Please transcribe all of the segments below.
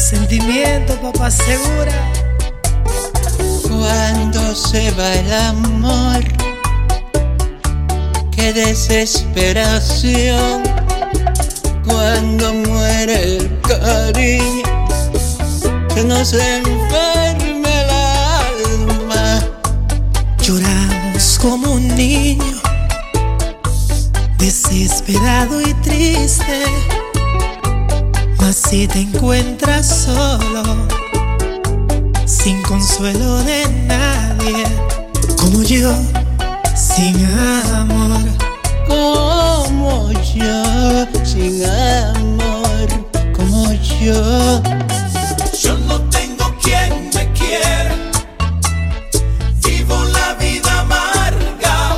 Sentimiento, papá, segura. Cuando se va el amor, qué desesperación. Cuando muere el cariño, que nos enferme el alma. Lloramos como un niño, desesperado y triste. Mas si te encuentras solo, sin consuelo de nadie, como yo, sin amor. Como yo, sin amor, como yo. Yo no tengo quien me quiera, vivo la vida amarga,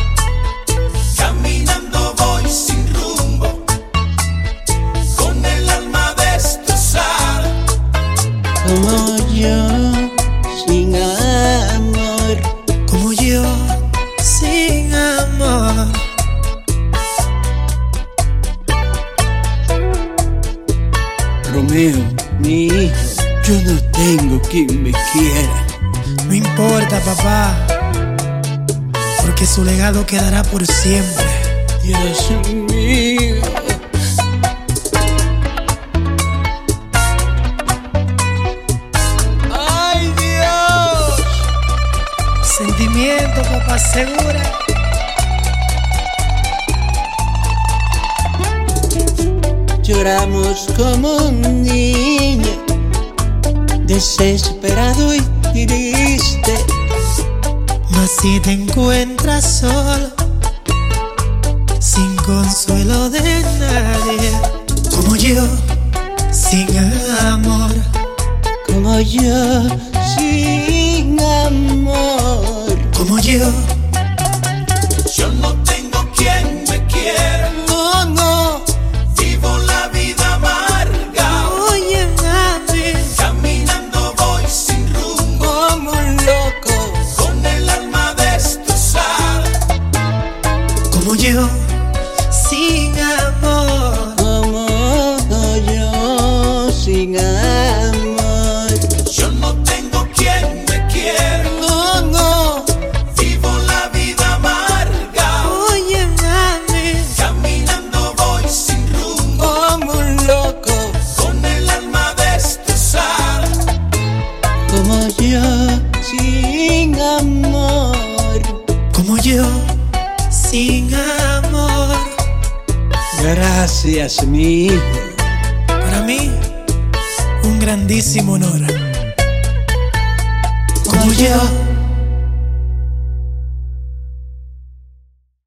caminando voy sin rumbo, con el alma destrozada. Como yo, sin amor. Como yo, sin amor. Romeo, mi hijo, yo no tengo quien me quiera. No importa, papá, porque su legado quedará por siempre. Dios mío. ¡Ay, Dios! Sentimiento, papá, segura. Lloramos como un niño, desesperado y triste. Mas si te encuentras solo, sin consuelo de nadie, como yo, sin amor. Como yo, sin amor. Como yo, Yo no tengo quien me quiera, no, no. vivo la vida amarga, oye, mami, caminando voy sin rumbo, Como un loco. con el alma destrozada. como yo, sin amor. Como yo, sin amor. Yo no tengo quien me quiera, No, no. vivo la vida amarga, Oye, mami, caminando voy sin rumbo, Como un loco. con el alma destrozada. Como yo, sin amor. como yo, sin amor. Gracias, mi hijo. Para mí, un grandísimo honor. Como yo,